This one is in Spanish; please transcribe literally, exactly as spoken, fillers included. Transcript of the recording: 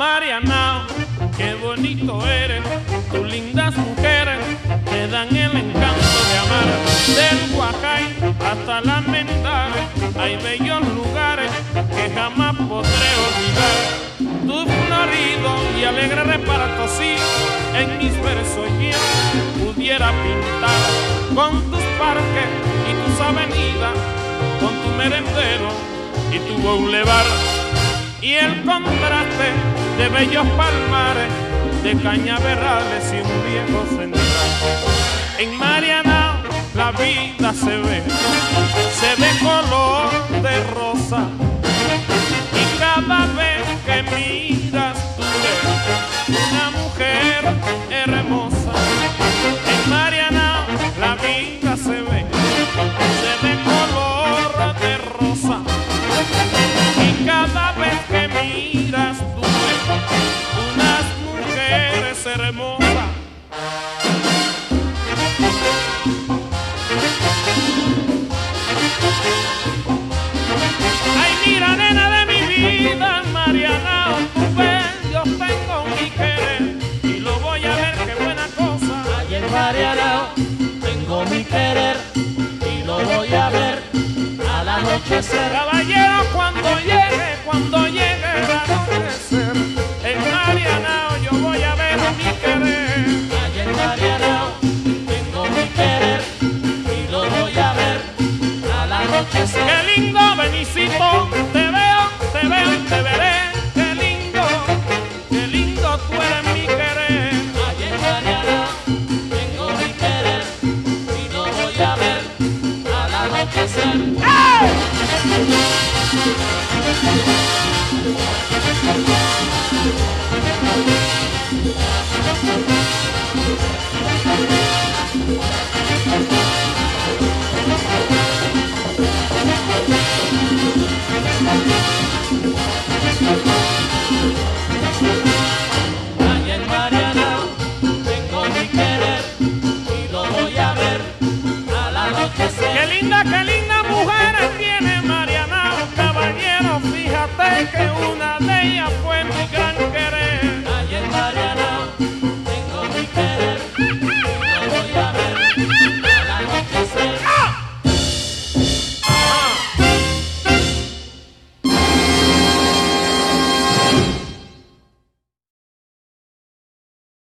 Marianao, qué bonito eres, tus lindas mujeres te dan el encanto de amar. Del Huacay hasta la Mendare hay bellos lugares que jamás podré olvidar. Tu florido y alegre reparto, sí, en mis versos yo pudiera pintar, con tus parques y tus avenidas, con tu merendero y tu boulevard, y el contraste de bellos palmares, de cañaverales y un viejo central. En Marianao la vida se ve, se ve color de rosa, y cada vez que miras tú ves una mujer hermosa. En Marianao la vida se ve, se ve color de rosa, y cada vez que miras tú ves unas mujeres hermosas. Ay, mira, nena de mi vida, Marianao, tú ves, yo tengo mi querer y lo voy a ver, qué buena cosa. Ay, en Marianao tengo mi querer y lo voy a ver al anochecer. Caballero, cuando llegue, cuando llegue el anochecer, en Marianao yo voy a ver mi querer. Ay, en Marianao tengo mi querer y lo voy a ver al anochecer. Qué lindo, Benicito, te veo, te veo y te veré. Qué lindo, qué lindo tú eres mi querer. Ay, en Marianao tengo mi querer y lo voy a ver al anochecer. ¡Hey! Ay, en Marianao tengo mi querer y lo voy a ver al anochecer. ¡Qué linda, qué linda!